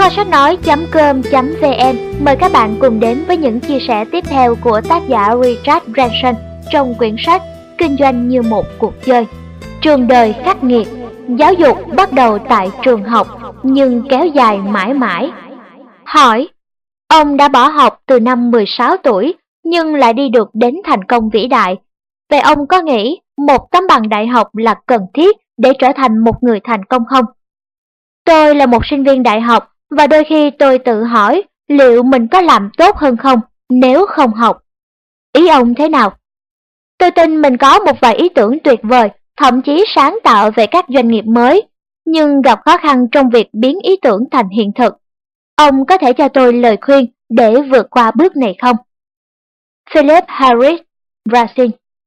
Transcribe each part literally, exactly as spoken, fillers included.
Kho sách nói.com.vn mời các bạn cùng đến với những chia sẻ tiếp theo của tác giả Richard Branson trong quyển sách Kinh doanh như một cuộc chơi. Trường đời khắc nghiệt, giáo dục bắt đầu tại trường học nhưng kéo dài mãi mãi. Hỏi, ông đã bỏ học từ năm mười sáu tuổi nhưng lại đi được đến thành công vĩ đại. Vậy ông có nghĩ một tấm bằng đại học là cần thiết để trở thành một người thành công không? Tôi là một sinh viên đại học và đôi khi tôi tự hỏi liệu mình có làm tốt hơn không nếu không học. Ý ông thế nào? Tôi tin mình có một vài ý tưởng tuyệt vời, thậm chí sáng tạo về các doanh nghiệp mới, nhưng gặp khó khăn trong việc biến ý tưởng thành hiện thực. Ông có thể cho tôi lời khuyên để vượt qua bước này không? Philip Harris, Brazil.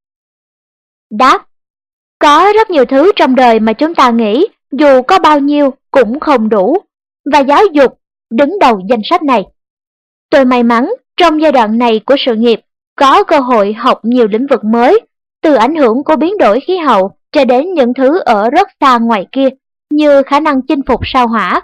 Đáp: có rất nhiều thứ trong đời mà chúng ta nghĩ dù có bao nhiêu cũng không đủ, và giáo dục đứng đầu danh sách này. Tôi may mắn trong giai đoạn này của sự nghiệp có cơ hội học nhiều lĩnh vực mới, từ ảnh hưởng của biến đổi khí hậu cho đến những thứ ở rất xa ngoài kia như khả năng chinh phục sao Hỏa.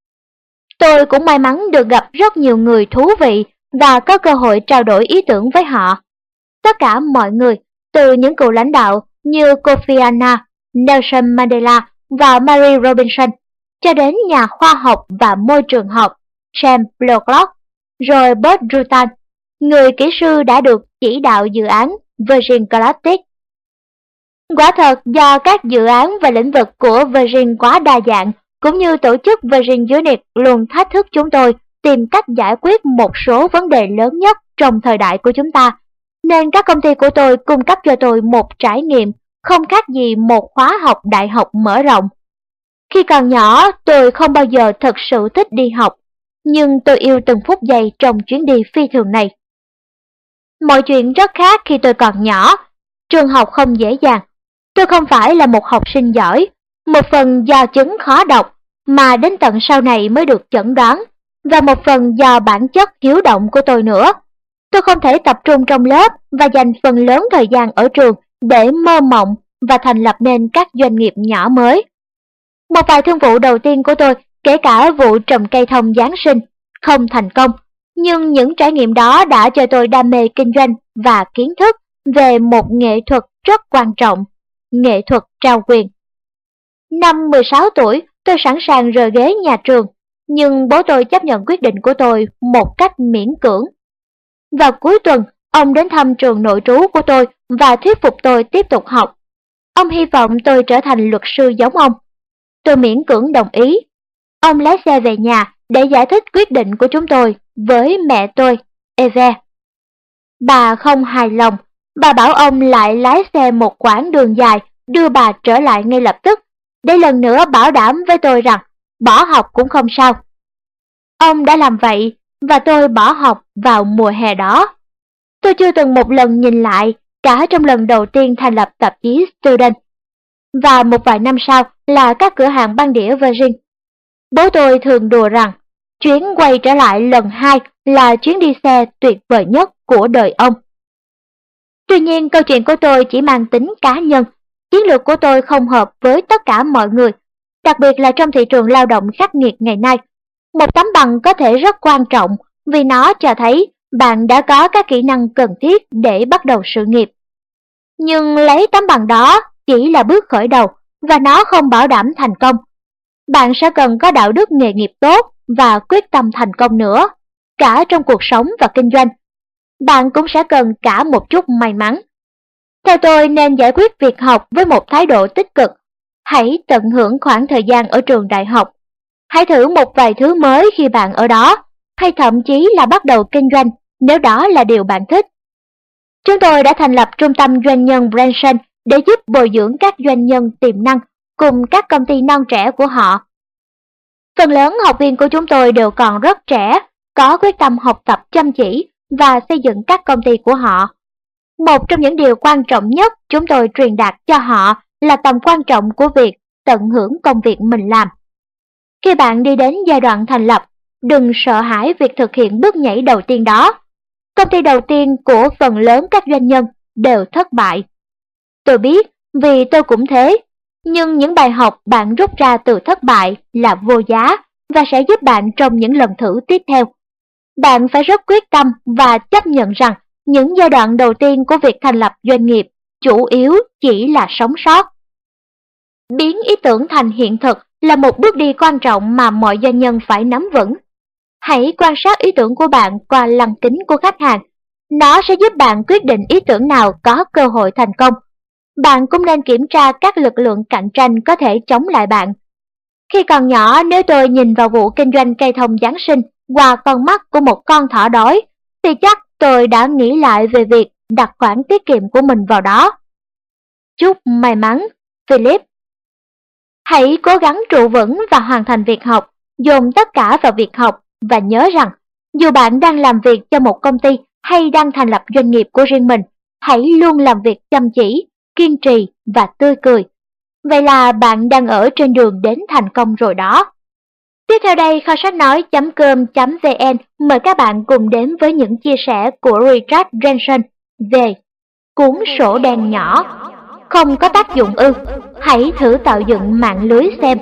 Tôi cũng may mắn được gặp rất nhiều người thú vị và có cơ hội trao đổi ý tưởng với họ. Tất cả mọi người, từ những cựu lãnh đạo như Kofi Annan, Nelson Mandela và Mary Robinson, cho đến nhà khoa học và môi trường học James Lovelock, rồi Bert Rutan, người kỹ sư đã được chỉ đạo dự án Virgin Galactic. Quả thật do các dự án và lĩnh vực của Virgin quá đa dạng, cũng như tổ chức Virgin Unit luôn thách thức chúng tôi tìm cách giải quyết một số vấn đề lớn nhất trong thời đại của chúng ta, nên các công ty của tôi cung cấp cho tôi một trải nghiệm không khác gì một khóa học đại học mở rộng. Khi còn nhỏ, tôi không bao giờ thật sự thích đi học, nhưng tôi yêu từng phút giây trong chuyến đi phi thường này. Mọi chuyện rất khác khi tôi còn nhỏ. Trường học không dễ dàng. Tôi không phải là một học sinh giỏi, một phần do chứng khó đọc mà đến tận sau này mới được chẩn đoán, và một phần do bản chất hiếu động của tôi nữa. Tôi không thể tập trung trong lớp và dành phần lớn thời gian ở trường để mơ mộng và thành lập nên các doanh nghiệp nhỏ mới. Một vài thương vụ đầu tiên của tôi, kể cả vụ trồng cây thông Giáng sinh, không thành công, nhưng những trải nghiệm đó đã cho tôi đam mê kinh doanh và kiến thức về một nghệ thuật rất quan trọng, nghệ thuật trao quyền. Năm mười sáu tuổi, tôi sẵn sàng rời ghế nhà trường, nhưng bố tôi chấp nhận quyết định của tôi một cách miễn cưỡng. Vào cuối tuần, ông đến thăm trường nội trú của tôi và thuyết phục tôi tiếp tục học. Ông hy vọng tôi trở thành luật sư giống ông. Tôi miễn cưỡng đồng ý. Ông lái xe về nhà để giải thích quyết định của chúng tôi với mẹ tôi, Eve. Bà không hài lòng, bà bảo ông lại lái xe một quãng đường dài đưa bà trở lại ngay lập tức, để lần nữa bảo đảm với tôi rằng bỏ học cũng không sao. Ông đã làm vậy và tôi bỏ học vào mùa hè đó. Tôi chưa từng một lần nhìn lại, cả trong lần đầu tiên thành lập tạp chí Student, và một vài năm sau là các cửa hàng băng đĩa Virgin. Bố tôi thường đùa rằng chuyến quay trở lại lần hai là chuyến đi xe tuyệt vời nhất của đời ông. Tuy nhiên, câu chuyện của tôi chỉ mang tính cá nhân. Chiến lược của tôi không hợp với tất cả mọi người, đặc biệt là trong thị trường lao động khắc nghiệt ngày nay. Một tấm bằng có thể rất quan trọng vì nó cho thấy bạn đã có các kỹ năng cần thiết để bắt đầu sự nghiệp. Nhưng lấy tấm bằng đó chỉ là bước khởi đầu và nó không bảo đảm thành công. Bạn sẽ cần có đạo đức nghề nghiệp tốt và quyết tâm thành công nữa, cả trong cuộc sống và kinh doanh. Bạn cũng sẽ cần cả một chút may mắn. Theo tôi nên giải quyết việc học với một thái độ tích cực. Hãy tận hưởng khoảng thời gian ở trường đại học. Hãy thử một vài thứ mới khi bạn ở đó, hay thậm chí là bắt đầu kinh doanh nếu đó là điều bạn thích. Chúng tôi đã thành lập trung tâm doanh nhân Branson để giúp bồi dưỡng các doanh nhân tiềm năng cùng các công ty non trẻ của họ. Phần lớn học viên của chúng tôi đều còn rất trẻ, có quyết tâm học tập chăm chỉ và xây dựng các công ty của họ. Một trong những điều quan trọng nhất chúng tôi truyền đạt cho họ là tầm quan trọng của việc tận hưởng công việc mình làm. Khi bạn đi đến giai đoạn thành lập, đừng sợ hãi việc thực hiện bước nhảy đầu tiên đó. Công ty đầu tiên của phần lớn các doanh nhân đều thất bại. Tôi biết vì tôi cũng thế, nhưng những bài học bạn rút ra từ thất bại là vô giá và sẽ giúp bạn trong những lần thử tiếp theo. Bạn phải rất quyết tâm và chấp nhận rằng những giai đoạn đầu tiên của việc thành lập doanh nghiệp chủ yếu chỉ là sống sót. Biến ý tưởng thành hiện thực là một bước đi quan trọng mà mọi doanh nhân phải nắm vững. Hãy quan sát ý tưởng của bạn qua lăng kính của khách hàng. Nó sẽ giúp bạn quyết định ý tưởng nào có cơ hội thành công. Bạn cũng nên kiểm tra các lực lượng cạnh tranh có thể chống lại bạn. Khi còn nhỏ, nếu tôi nhìn vào vụ kinh doanh cây thông Giáng sinh qua con mắt của một con thỏ đói, thì chắc tôi đã nghĩ lại về việc đặt khoản tiết kiệm của mình vào đó. Chúc may mắn, Philip. Hãy cố gắng trụ vững và hoàn thành việc học, dồn tất cả vào việc học và nhớ rằng, dù bạn đang làm việc cho một công ty hay đang thành lập doanh nghiệp của riêng mình, hãy luôn làm việc chăm chỉ, kiên trì và tươi cười. Vậy là bạn đang ở trên đường đến thành công rồi đó. Tiếp theo đây, kho sách nói chấm com chấm vn mời các bạn cùng đến với những chia sẻ của Richard Branson về cuốn sổ đen nhỏ. Không có tác dụng ư? Hãy thử tạo dựng mạng lưới xem.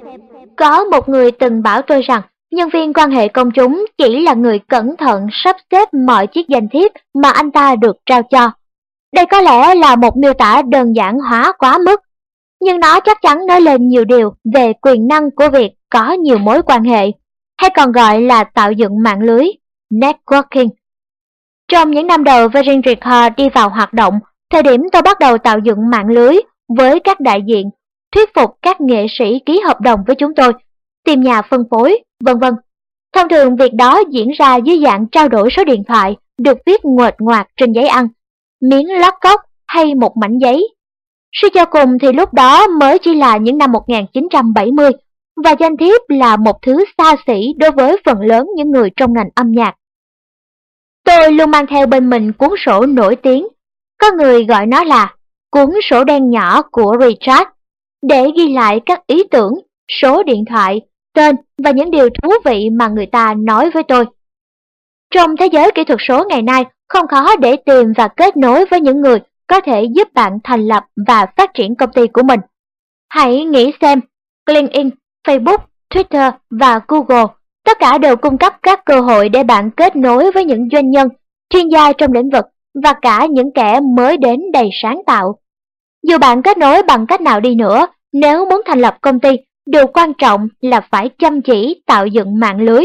Có một người từng bảo tôi rằng nhân viên quan hệ công chúng chỉ là người cẩn thận sắp xếp mọi chiếc danh thiếp mà anh ta được trao cho. Đây có lẽ là một miêu tả đơn giản hóa quá mức, nhưng nó chắc chắn nói lên nhiều điều về quyền năng của việc có nhiều mối quan hệ, hay còn gọi là tạo dựng mạng lưới, networking. Trong những năm đầu Virgin Records đi vào hoạt động, thời điểm tôi bắt đầu tạo dựng mạng lưới với các đại diện, thuyết phục các nghệ sĩ ký hợp đồng với chúng tôi, tìm nhà phân phối, vân vân. Thông thường việc đó diễn ra dưới dạng trao đổi số điện thoại được viết nguệch ngoạc trên giấy ăn, miếng lót cốc hay một mảnh giấy. Suy cho cùng thì lúc đó mới chỉ là những năm một nghìn chín trăm bảy mươi, và danh thiếp là một thứ xa xỉ đối với phần lớn những người trong ngành âm nhạc. Tôi luôn mang theo bên mình cuốn sổ nổi tiếng, có người gọi nó là cuốn sổ đen nhỏ của Richard, để ghi lại các ý tưởng, số điện thoại, tên và những điều thú vị mà người ta nói với tôi. Trong thế giới kỹ thuật số ngày nay, không khó để tìm và kết nối với những người có thể giúp bạn thành lập và phát triển công ty của mình. Hãy nghĩ xem, LinkedIn, Facebook, Twitter và Google tất cả đều cung cấp các cơ hội để bạn kết nối với những doanh nhân, chuyên gia trong lĩnh vực và cả những kẻ mới đến đầy sáng tạo. Dù bạn kết nối bằng cách nào đi nữa, nếu muốn thành lập công ty, điều quan trọng là phải chăm chỉ tạo dựng mạng lưới.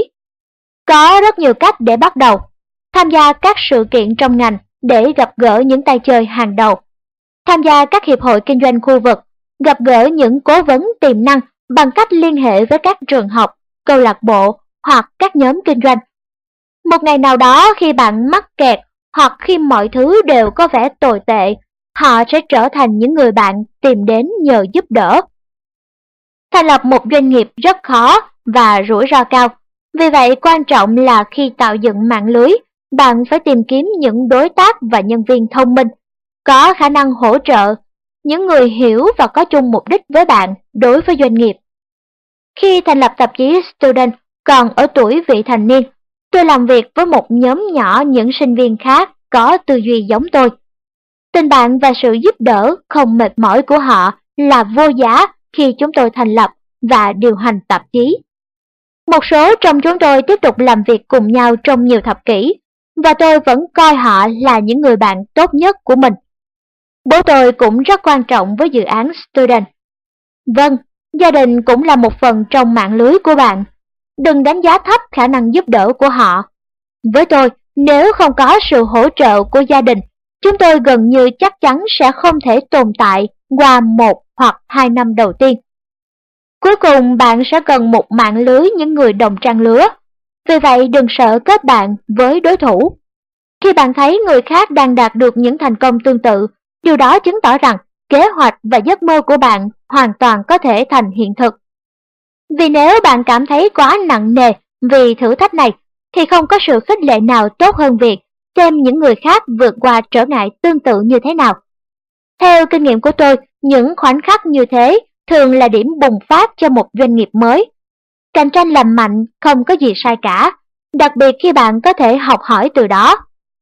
Có rất nhiều cách để bắt đầu. Tham gia các sự kiện trong ngành để gặp gỡ những tay chơi hàng đầu. Tham gia các hiệp hội kinh doanh khu vực, gặp gỡ những cố vấn tiềm năng bằng cách liên hệ với các trường học, câu lạc bộ hoặc các nhóm kinh doanh. Một ngày nào đó khi bạn mắc kẹt hoặc khi mọi thứ đều có vẻ tồi tệ, họ sẽ trở thành những người bạn tìm đến nhờ giúp đỡ. Thành lập một doanh nghiệp rất khó và rủi ro cao. Vì vậy, quan trọng là khi tạo dựng mạng lưới, bạn phải tìm kiếm những đối tác và nhân viên thông minh, có khả năng hỗ trợ, những người hiểu và có chung mục đích với bạn đối với doanh nghiệp. Khi thành lập tạp chí Student còn ở tuổi vị thành niên, tôi làm việc với một nhóm nhỏ những sinh viên khác có tư duy giống tôi. Tình bạn và sự giúp đỡ không mệt mỏi của họ là vô giá khi chúng tôi thành lập và điều hành tạp chí. Một số trong chúng tôi tiếp tục làm việc cùng nhau trong nhiều thập kỷ, và tôi vẫn coi họ là những người bạn tốt nhất của mình. Bố tôi cũng rất quan trọng với dự án Student. Vâng, gia đình cũng là một phần trong mạng lưới của bạn. Đừng đánh giá thấp khả năng giúp đỡ của họ. Với tôi, nếu không có sự hỗ trợ của gia đình, chúng tôi gần như chắc chắn sẽ không thể tồn tại qua một hoặc hai năm đầu tiên. Cuối cùng, bạn sẽ cần một mạng lưới những người đồng trang lứa. Vì vậy, đừng sợ kết bạn với đối thủ. Khi bạn thấy người khác đang đạt được những thành công tương tự, điều đó chứng tỏ rằng kế hoạch và giấc mơ của bạn hoàn toàn có thể thành hiện thực. Vì nếu bạn cảm thấy quá nặng nề vì thử thách này, thì không có sự khích lệ nào tốt hơn việc xem những người khác vượt qua trở ngại tương tự như thế nào. Theo kinh nghiệm của tôi, những khoảnh khắc như thế thường là điểm bùng phát cho một doanh nghiệp mới. Cạnh tranh lành mạnh không có gì sai cả, đặc biệt khi bạn có thể học hỏi từ đó.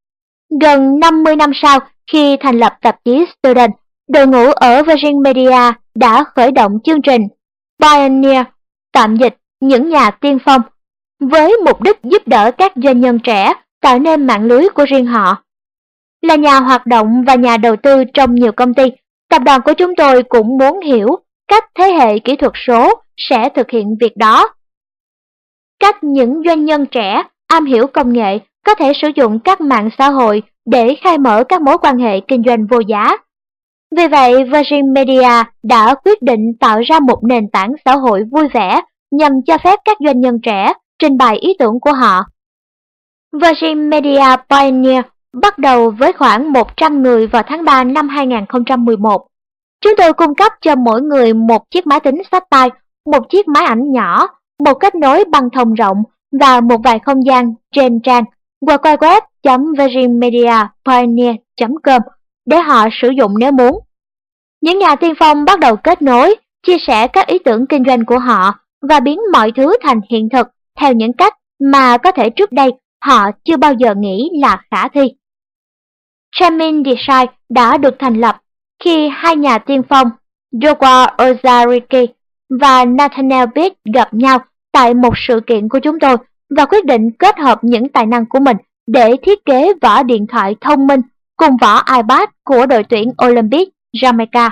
Gần năm mươi năm sau khi thành lập tạp chí Student, đội ngũ ở Virgin Media đã khởi động chương trình Pioneer, tạm dịch những nhà tiên phong, với mục đích giúp đỡ các doanh nhân trẻ tạo nên mạng lưới của riêng họ. Là nhà hoạt động và nhà đầu tư trong nhiều công ty, tập đoàn của chúng tôi cũng muốn hiểu cách thế hệ kỹ thuật số sẽ thực hiện việc đó. Cách những doanh nhân trẻ am hiểu công nghệ có thể sử dụng các mạng xã hội để khai mở các mối quan hệ kinh doanh vô giá. Vì vậy, Virgin Media đã quyết định tạo ra một nền tảng xã hội vui vẻ nhằm cho phép các doanh nhân trẻ trình bày ý tưởng của họ. Virgin Media Pioneer bắt đầu với khoảng một trăm người vào tháng ba năm hai nghìn không trăm mười một. Chúng tôi cung cấp cho mỗi người một chiếc máy tính xách tay, một chiếc máy ảnh nhỏ, một kết nối băng thông rộng và một vài không gian trên trang w w w chấm virgin media pioneer chấm com để họ sử dụng nếu muốn. Những nhà tiên phong bắt đầu kết nối, chia sẻ các ý tưởng kinh doanh của họ và biến mọi thứ thành hiện thực theo những cách mà có thể trước đây họ chưa bao giờ nghĩ là khả thi. Chamin Design đã được thành lập khi hai nhà tiên phong Joao Ozariki và Nathaniel Pitt gặp nhau tại một sự kiện của chúng tôi và quyết định kết hợp những tài năng của mình để thiết kế vỏ điện thoại thông minh cùng vỏ iPad của đội tuyển Olympic Jamaica.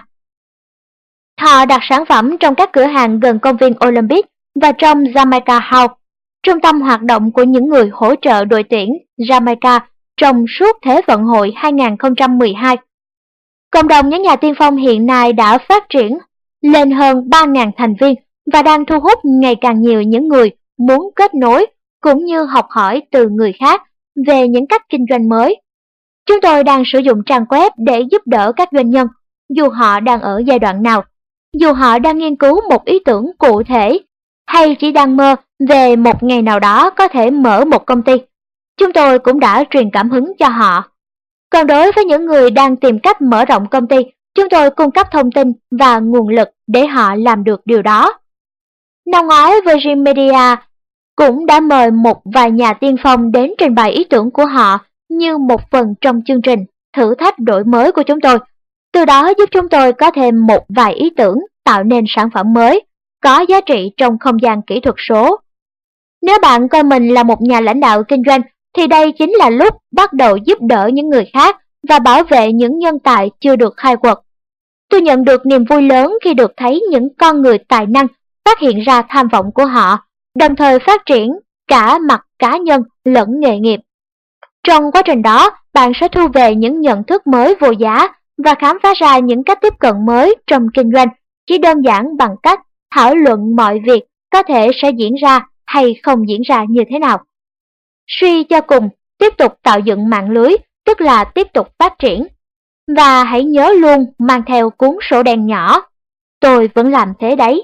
Họ đặt sản phẩm trong các cửa hàng gần công viên Olympic và trong Jamaica House, trung tâm hoạt động của những người hỗ trợ đội tuyển Jamaica trong suốt Thế vận hội hai nghìn không trăm mười hai. Cộng đồng những nhà tiên phong hiện nay đã phát triển lên hơn ba nghìn thành viên và đang thu hút ngày càng nhiều những người muốn kết nối cũng như học hỏi từ người khác về những cách kinh doanh mới. Chúng tôi đang sử dụng trang web để giúp đỡ các doanh nhân, dù họ đang ở giai đoạn nào, dù họ đang nghiên cứu một ý tưởng cụ thể hay chỉ đang mơ về một ngày nào đó có thể mở một công ty. Chúng tôi cũng đã truyền cảm hứng cho họ. Còn đối với những người đang tìm cách mở rộng công ty, chúng tôi cung cấp thông tin và nguồn lực để họ làm được điều đó. Năm ngoái, Virgin Media cũng đã mời một vài nhà tiên phong đến trình bày ý tưởng của họ như một phần trong chương trình thử thách đổi mới của chúng tôi. Từ đó giúp chúng tôi có thêm một vài ý tưởng tạo nên sản phẩm mới, có giá trị trong không gian kỹ thuật số. Nếu bạn coi mình là một nhà lãnh đạo kinh doanh, thì đây chính là lúc bắt đầu giúp đỡ những người khác và bảo vệ những nhân tài chưa được khai quật. Tôi nhận được niềm vui lớn khi được thấy những con người tài năng phát hiện ra tham vọng của họ, đồng thời phát triển cả mặt cá nhân lẫn nghề nghiệp. Trong quá trình đó, bạn sẽ thu về những nhận thức mới vô giá và khám phá ra những cách tiếp cận mới trong kinh doanh, chỉ đơn giản bằng cách thảo luận mọi việc có thể sẽ diễn ra hay không diễn ra như thế nào. Suy cho cùng, tiếp tục tạo dựng mạng lưới, tức là tiếp tục phát triển. Và hãy nhớ luôn mang theo cuốn sổ đen nhỏ. Tôi vẫn làm thế đấy.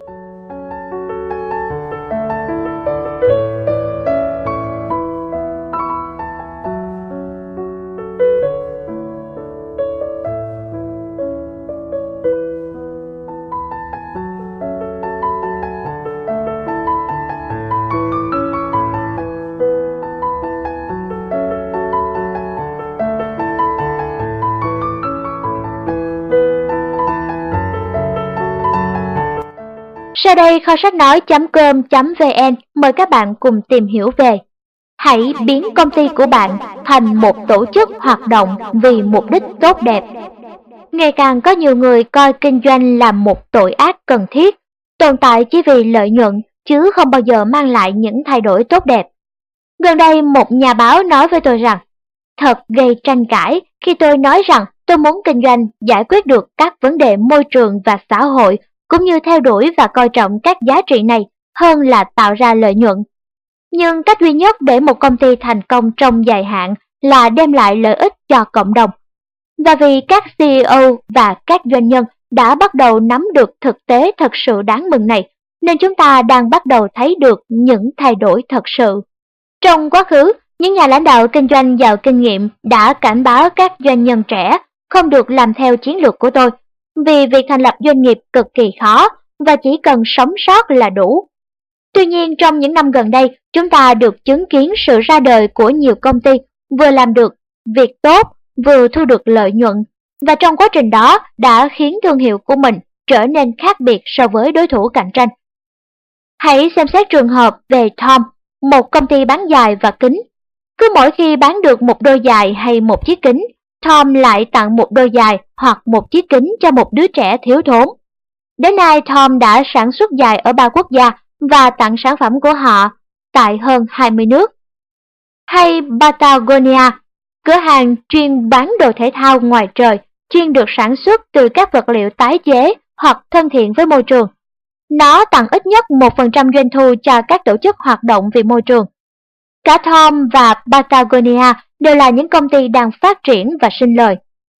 Sau đây kho sách nói chấm com chấm vn mời các bạn cùng tìm hiểu về hãy biến công ty của bạn thành một tổ chức hoạt động vì mục đích tốt đẹp. Ngày càng có nhiều người coi kinh doanh là một tội ác cần thiết, tồn tại chỉ vì lợi nhuận chứ không bao giờ mang lại những thay đổi tốt đẹp. Gần đây một nhà báo nói với tôi rằng, thật gây tranh cãi khi tôi nói rằng tôi muốn kinh doanh giải quyết được các vấn đề môi trường và xã hội, cũng như theo đuổi và coi trọng các giá trị này hơn là tạo ra lợi nhuận. Nhưng cách duy nhất để một công ty thành công trong dài hạn là đem lại lợi ích cho cộng đồng. Và vì các xê e ô và các doanh nhân đã bắt đầu nắm được thực tế thật sự đáng mừng này, nên chúng ta đang bắt đầu thấy được những thay đổi thật sự. Trong quá khứ, những nhà lãnh đạo kinh doanh giàu kinh nghiệm đã cảnh báo các doanh nhân trẻ không được làm theo chiến lược của tôi, vì việc thành lập doanh nghiệp cực kỳ khó và chỉ cần sống sót là đủ. Tuy nhiên, trong những năm gần đây, chúng ta được chứng kiến sự ra đời của nhiều công ty vừa làm được việc tốt, vừa thu được lợi nhuận, và trong quá trình đó đã khiến thương hiệu của mình trở nên khác biệt so với đối thủ cạnh tranh. Hãy xem xét trường hợp về Tom, một công ty bán giày và kính. Cứ mỗi khi bán được một đôi giày hay một chiếc kính, Tom lại tặng một đôi giày hoặc một chiếc kính cho một đứa trẻ thiếu thốn. Đến nay Tom đã sản xuất giày ở ba quốc gia và tặng sản phẩm của họ tại hơn hai mươi nước. Hay Patagonia, cửa hàng chuyên bán đồ thể thao ngoài trời, chuyên được sản xuất từ các vật liệu tái chế hoặc thân thiện với môi trường. Nó tặng ít nhất một phần trăm doanh thu cho các tổ chức hoạt động vì môi trường. Cả Tom và Patagonia đều là những công ty đang phát triển và sinh lời.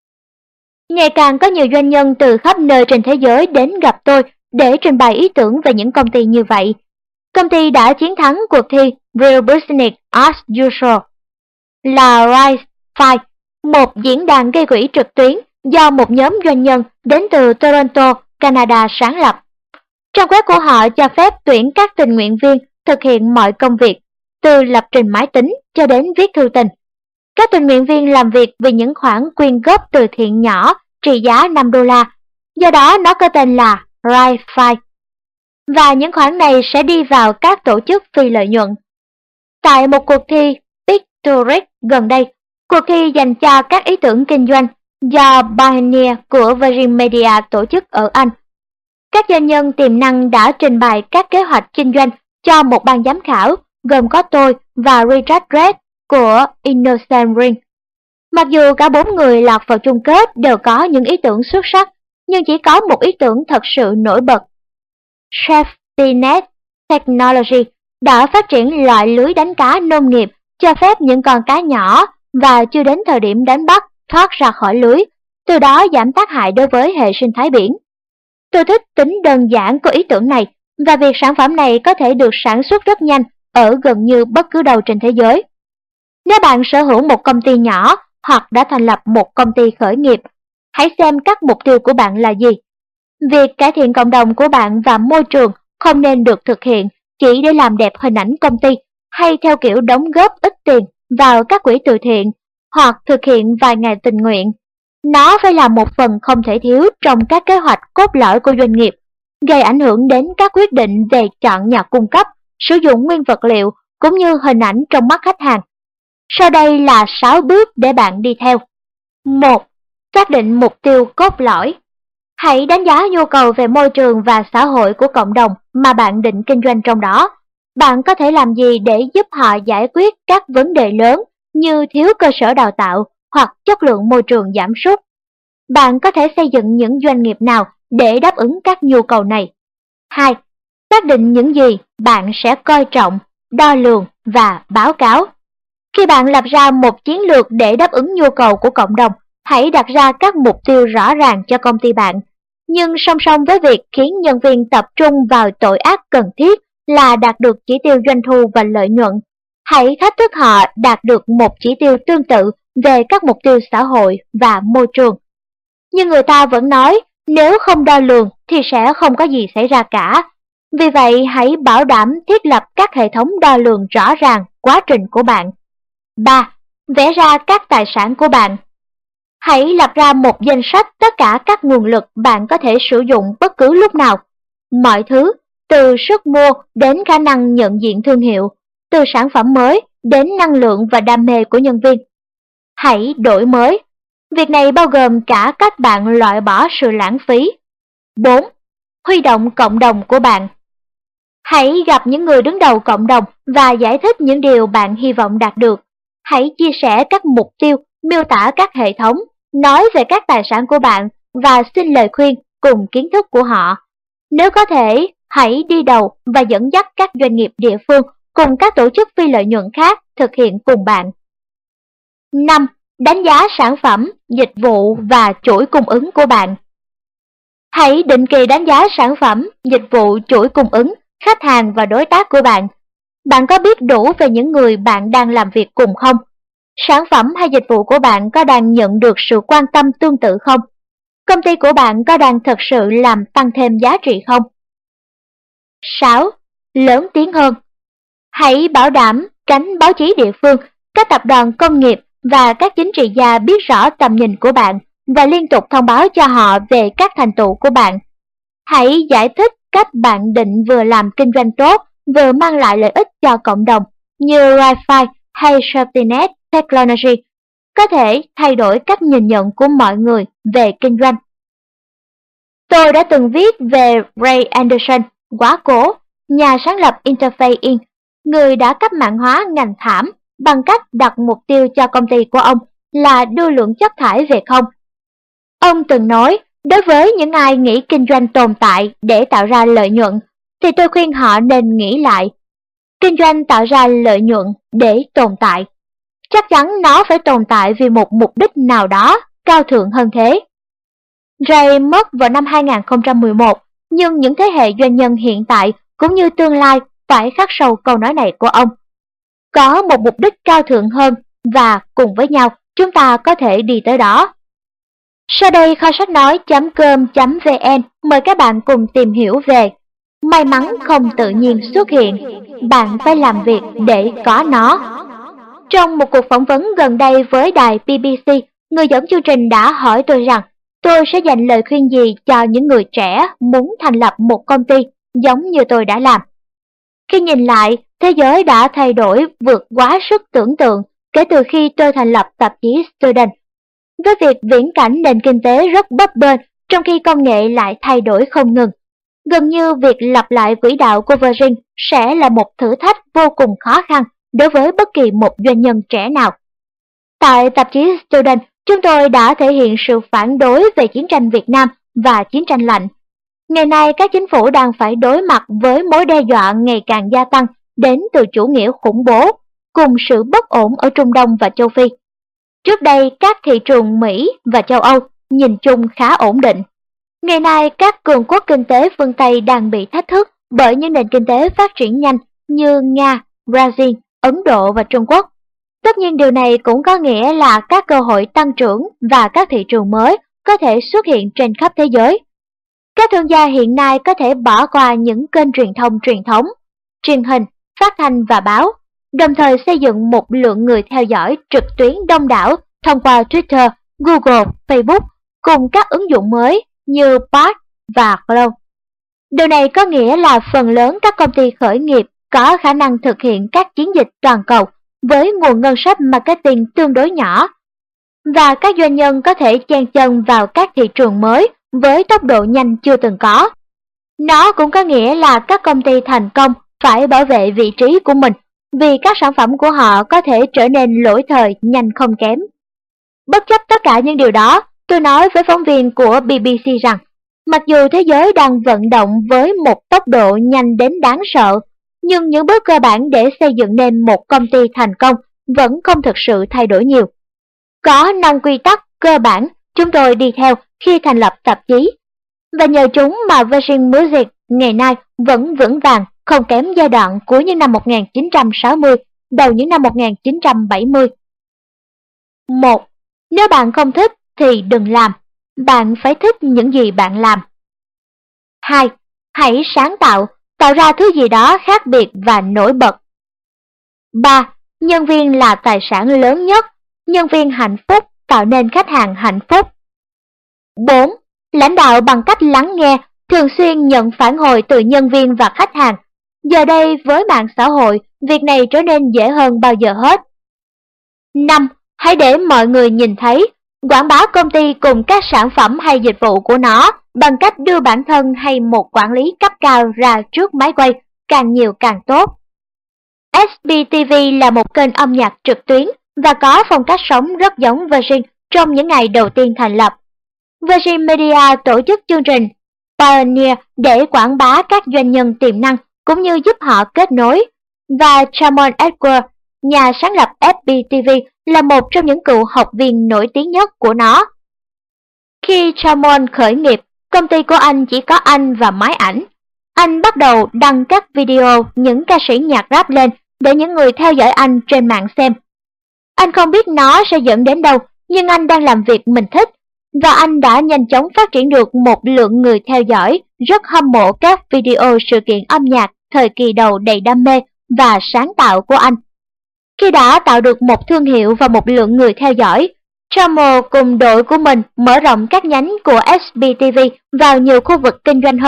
Ngày càng có nhiều doanh nhân từ khắp nơi trên thế giới đến gặp tôi để trình bày ý tưởng về những công ty như vậy. Công ty đã chiến thắng cuộc thi Real Business as Usual là Rise năm, một diễn đàn gây quỹ trực tuyến do một nhóm doanh nhân đến từ Toronto, Canada sáng lập. Trang web của họ cho phép tuyển các tình nguyện viên thực hiện mọi công việc, từ lập trình máy tính cho đến viết thư tình. Các tình nguyện viên làm việc vì những khoản quyên góp từ thiện nhỏ trị giá năm đô la, do đó nó có tên là Rise năm. Và những khoản này sẽ đi vào các tổ chức phi lợi nhuận. Tại một cuộc thi Pictoric gần đây, cuộc thi dành cho các ý tưởng kinh doanh do Pioneer của Virgin Media tổ chức ở Anh, các doanh nhân tiềm năng đã trình bày các kế hoạch kinh doanh cho một ban giám khảo gồm có tôi và Richard Red của Innocent Ring. Mặc dù cả bốn người lọt vào chung kết đều có những ý tưởng xuất sắc, nhưng chỉ có một ý tưởng thật sự nổi bật. SafetyNet Technology đã phát triển loại lưới đánh cá nông nghiệp cho phép những con cá nhỏ và chưa đến thời điểm đánh bắt thoát ra khỏi lưới, từ đó giảm tác hại đối với hệ sinh thái biển. Tôi thích tính đơn giản của ý tưởng này và việc sản phẩm này có thể được sản xuất rất nhanh ở gần như bất cứ đâu trên thế giới. Nếu bạn sở hữu một công ty nhỏ hoặc đã thành lập một công ty khởi nghiệp, hãy xem các mục tiêu của bạn là gì. Việc cải thiện cộng đồng của bạn và môi trường không nên được thực hiện chỉ để làm đẹp hình ảnh công ty hay theo kiểu đóng góp ít tiền vào các quỹ từ thiện hoặc thực hiện vài ngày tình nguyện. Nó phải là một phần không thể thiếu trong các kế hoạch cốt lõi của doanh nghiệp, gây ảnh hưởng đến các quyết định về chọn nhà cung cấp, sử dụng nguyên vật liệu cũng như hình ảnh trong mắt khách hàng. Sau đây là sáu bước để bạn đi theo. một. Xác định mục tiêu cốt lõi. Hãy đánh giá nhu cầu về môi trường và xã hội của cộng đồng mà bạn định kinh doanh trong đó. Bạn có thể làm gì để giúp họ giải quyết các vấn đề lớn như thiếu cơ sở đào tạo hoặc chất lượng môi trường giảm sút? Bạn có thể xây dựng những doanh nghiệp nào để đáp ứng các nhu cầu này? hai. Xác định những gì bạn sẽ coi trọng, đo lường và báo cáo. Khi bạn lập ra một chiến lược để đáp ứng nhu cầu của cộng đồng, hãy đặt ra các mục tiêu rõ ràng cho công ty bạn. Nhưng song song với việc khiến nhân viên tập trung vào tội ác cần thiết là đạt được chỉ tiêu doanh thu và lợi nhuận, hãy thách thức họ đạt được một chỉ tiêu tương tự về các mục tiêu xã hội và môi trường. Nhưng người ta vẫn nói, nếu không đo lường thì sẽ không có gì xảy ra cả. Vì vậy, hãy bảo đảm thiết lập các hệ thống đo lường rõ ràng quá trình của bạn. ba. Vẽ ra các tài sản của bạn. Hãy lập ra một danh sách tất cả các nguồn lực bạn có thể sử dụng bất cứ lúc nào. Mọi thứ, từ sức mua đến khả năng nhận diện thương hiệu, từ sản phẩm mới đến năng lượng và đam mê của nhân viên. Hãy đổi mới. Việc này bao gồm cả cách bạn loại bỏ sự lãng phí. bốn. Huy động cộng đồng của bạn. Hãy gặp những người đứng đầu cộng đồng và giải thích những điều bạn hy vọng đạt được. Hãy chia sẻ các mục tiêu, miêu tả các hệ thống, nói về các tài sản của bạn và xin lời khuyên cùng kiến thức của họ. Nếu có thể, hãy đi đầu và dẫn dắt các doanh nghiệp địa phương cùng các tổ chức phi lợi nhuận khác thực hiện cùng bạn. năm. Đánh giá sản phẩm, dịch vụ và chuỗi cung ứng của bạn. Hãy định kỳ đánh giá sản phẩm, dịch vụ, chuỗi cung ứng, khách hàng và đối tác của bạn. Bạn có biết đủ về những người bạn đang làm việc cùng không? Sản phẩm hay dịch vụ của bạn có đang nhận được sự quan tâm tương tự không? Công ty của bạn có đang thực sự làm tăng thêm giá trị không? sáu. Lớn tiếng hơn. Hãy bảo đảm tránh báo chí địa phương, các tập đoàn công nghiệp và các chính trị gia biết rõ tầm nhìn của bạn và liên tục thông báo cho họ về các thành tựu của bạn. Hãy giải thích cách bạn định vừa làm kinh doanh tốt, vừa mang lại lợi ích cho cộng đồng như Wi-Fi hay SafetyNet Technology có thể thay đổi cách nhìn nhận của mọi người về kinh doanh. Tôi đã từng viết về Ray Anderson, quá cố, nhà sáng lập Interface Incorporated, người đã cách mạng hóa ngành thảm bằng cách đặt mục tiêu cho công ty của ông là đưa lượng chất thải về không. Ông từng nói, đối với những ai nghĩ kinh doanh tồn tại để tạo ra lợi nhuận, thì tôi khuyên họ nên nghĩ lại. Kinh doanh tạo ra lợi nhuận để tồn tại. Chắc chắn nó phải tồn tại vì một mục đích nào đó cao thượng hơn thế. Ray mất vào năm hai nghìn không trăm mười một, nhưng những thế hệ doanh nhân hiện tại cũng như tương lai phải khắc sâu câu nói này của ông. Có một mục đích cao thượng hơn và cùng với nhau chúng ta có thể đi tới đó. Sau đây kho sách nói chấm com chấm vn mời các bạn cùng tìm hiểu về may mắn không tự nhiên xuất hiện, bạn phải làm việc để có nó. Trong một cuộc phỏng vấn gần đây với đài bê bê xê, người dẫn chương trình đã hỏi tôi rằng tôi sẽ dành lời khuyên gì cho những người trẻ muốn thành lập một công ty giống như tôi đã làm. Khi nhìn lại, thế giới đã thay đổi vượt quá sức tưởng tượng kể từ khi tôi thành lập tạp chí Student. Với việc viễn cảnh nền kinh tế rất bấp bênh trong khi công nghệ lại thay đổi không ngừng, gần như việc lặp lại quỹ đạo của Virgin sẽ là một thử thách vô cùng khó khăn đối với bất kỳ một doanh nhân trẻ nào. Tại tạp chí Student, chúng tôi đã thể hiện sự phản đối về chiến tranh Việt Nam và chiến tranh lạnh. Ngày nay, các chính phủ đang phải đối mặt với mối đe dọa ngày càng gia tăng đến từ chủ nghĩa khủng bố, cùng sự bất ổn ở Trung Đông và châu Phi. Trước đây, các thị trường Mỹ và châu Âu nhìn chung khá ổn định. Ngày nay, các cường quốc kinh tế phương Tây đang bị thách thức bởi những nền kinh tế phát triển nhanh như Nga, Brazil, Ấn Độ và Trung Quốc. Tất nhiên điều này cũng có nghĩa là các cơ hội tăng trưởng và các thị trường mới có thể xuất hiện trên khắp thế giới. Các thương gia hiện nay có thể bỏ qua những kênh truyền thông truyền thống, truyền hình, phát thanh và báo, đồng thời xây dựng một lượng người theo dõi trực tuyến đông đảo thông qua Twitter, Google, Facebook cùng các ứng dụng mới như Bard và Flow. Điều này có nghĩa là phần lớn các công ty khởi nghiệp có khả năng thực hiện các chiến dịch toàn cầu với nguồn ngân sách marketing tương đối nhỏ, và các doanh nhân có thể chen chân vào các thị trường mới với tốc độ nhanh chưa từng có. Nó cũng có nghĩa là các công ty thành công phải bảo vệ vị trí của mình vì các sản phẩm của họ có thể trở nên lỗi thời nhanh không kém. Bất chấp tất cả những điều đó, tôi nói với phóng viên của bê bê xê rằng, mặc dù thế giới đang vận động với một tốc độ nhanh đến đáng sợ, nhưng những bước cơ bản để xây dựng nên một công ty thành công vẫn không thực sự thay đổi nhiều. Có năm quy tắc cơ bản chúng tôi đi theo khi thành lập tạp chí, và nhờ chúng mà Virgin Music ngày nay vẫn vững vàng không kém giai đoạn cuối những năm một nghìn chín trăm sáu mươi, đầu những năm một nghìn chín trăm bảy mươi. một. Nếu bạn không thích thì đừng làm, bạn phải thích những gì bạn làm. hai. Hãy sáng tạo, tạo ra thứ gì đó khác biệt và nổi bật. ba. Nhân viên là tài sản lớn nhất, nhân viên hạnh phúc tạo nên khách hàng hạnh phúc. bốn. Lãnh đạo bằng cách lắng nghe, thường xuyên nhận phản hồi từ nhân viên và khách hàng. Giờ đây với mạng xã hội, việc này trở nên dễ hơn bao giờ hết. năm. Hãy để mọi người nhìn thấy, quảng bá công ty cùng các sản phẩm hay dịch vụ của nó bằng cách đưa bản thân hay một quản lý cấp cao ra trước máy quay, càng nhiều càng tốt. ét bê tê vê là một kênh âm nhạc trực tuyến và có phong cách sống rất giống Virgin trong những ngày đầu tiên thành lập. Virgin Media tổ chức chương trình Pioneer để quảng bá các doanh nhân tiềm năng cũng như giúp họ kết nối, và Chamon Edward, nhà sáng lập ép bê tê vê, là một trong những cựu học viên nổi tiếng nhất của nó. Khi Chamon khởi nghiệp, công ty của anh chỉ có anh và máy ảnh. Anh bắt đầu đăng các video những ca sĩ nhạc rap lên để những người theo dõi anh trên mạng xem. Anh không biết nó sẽ dẫn đến đâu, nhưng anh đang làm việc mình thích, và anh đã nhanh chóng phát triển được một lượng người theo dõi rất hâm mộ các video sự kiện âm nhạc thời kỳ đầu đầy đam mê và sáng tạo của anh. Khi đã tạo được một thương hiệu và một lượng người theo dõi, Trumbo cùng đội của mình mở rộng các nhánh của ét bê tê vê vào nhiều khu vực kinh doanh hơn,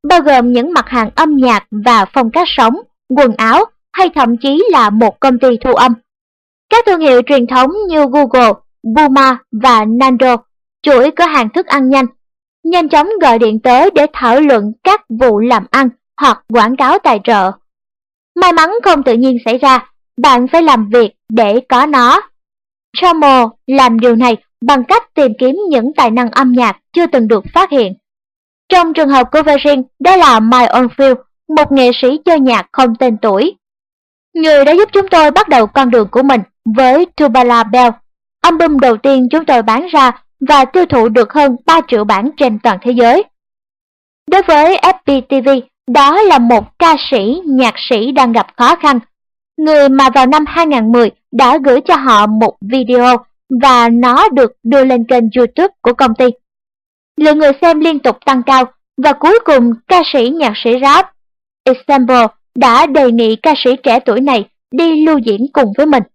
bao gồm những mặt hàng âm nhạc và phong cách sống, quần áo hay thậm chí là một công ty thu âm. Các thương hiệu truyền thống như Google, Puma và Nando, chuỗi cửa hàng thức ăn nhanh, nhanh chóng gọi điện tới để thảo luận các vụ làm ăn hoặc quảng cáo tài trợ. May mắn không tự nhiên xảy ra, bạn phải làm việc để có nó. Trummo làm điều này bằng cách tìm kiếm những tài năng âm nhạc chưa từng được phát hiện. Trong trường hợp của Virgin, đó là Mike Oldfield, một nghệ sĩ chơi nhạc không tên tuổi. Người đã giúp chúng tôi bắt đầu con đường của mình với Tubular Bells, album đầu tiên chúng tôi bán ra và tiêu thụ được hơn ba triệu bản trên toàn thế giới. Đối với ép pê tê vê, đó là một ca sĩ, nhạc sĩ đang gặp khó khăn, người mà vào năm hai không một không đã gửi cho họ một video và nó được đưa lên kênh YouTube của công ty. Lượng người xem liên tục tăng cao và cuối cùng ca sĩ nhạc sĩ rap Example đã đề nghị ca sĩ trẻ tuổi này đi lưu diễn cùng với mình.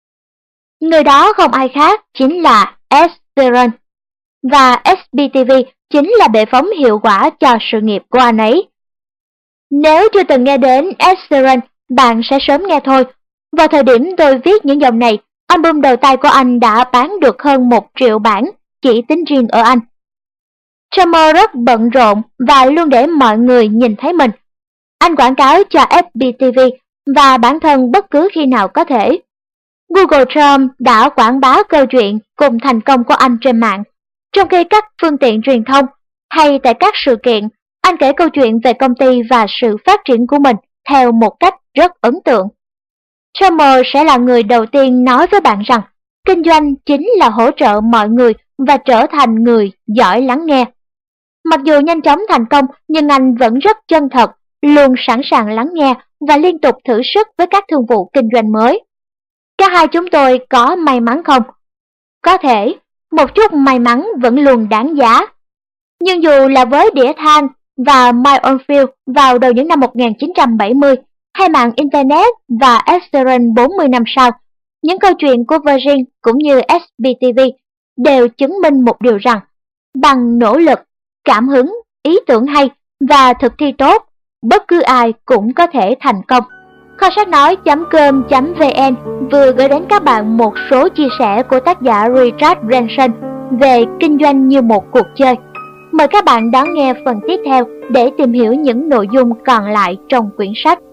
Người đó không ai khác chính là Ed Sheeran, và ét bê tê vê chính là bệ phóng hiệu quả cho sự nghiệp của anh ấy. Nếu chưa từng nghe đến Ed Sheeran, bạn sẽ sớm nghe thôi. Vào thời điểm tôi viết những dòng này, album đầu tay của anh đã bán được hơn một triệu bản chỉ tính riêng ở Anh. Trummo rất bận rộn và luôn để mọi người nhìn thấy mình. Anh quảng cáo cho ép pê tê vê và bản thân bất cứ khi nào có thể. Google Trump đã quảng bá câu chuyện cùng thành công của anh trên mạng, trong khi các phương tiện truyền thông hay tại các sự kiện, anh kể câu chuyện về công ty và sự phát triển của mình theo một cách rất ấn tượng. Trummo sẽ là người đầu tiên nói với bạn rằng kinh doanh chính là hỗ trợ mọi người và trở thành người giỏi lắng nghe. Mặc dù nhanh chóng thành công, nhưng anh vẫn rất chân thật, luôn sẵn sàng lắng nghe và liên tục thử sức với các thương vụ kinh doanh mới. Cả hai chúng tôi có may mắn không? Có thể, một chút may mắn vẫn luôn đáng giá. Nhưng dù là với đĩa than và Mike Oldfield vào đầu những năm một nghìn chín trăm bảy mươi, hay mạng Internet và Ed Sheeran bốn mươi năm sau, những câu chuyện của Virgin cũng như ét bê tê vê đều chứng minh một điều rằng, bằng nỗ lực, cảm hứng, ý tưởng hay và thực thi tốt, bất cứ ai cũng có thể thành công. Kho sách nói chấm com chấm vn vừa gửi đến các bạn một số chia sẻ của tác giả Richard Branson về kinh doanh như một cuộc chơi. Mời các bạn đón nghe phần tiếp theo để tìm hiểu những nội dung còn lại trong quyển sách.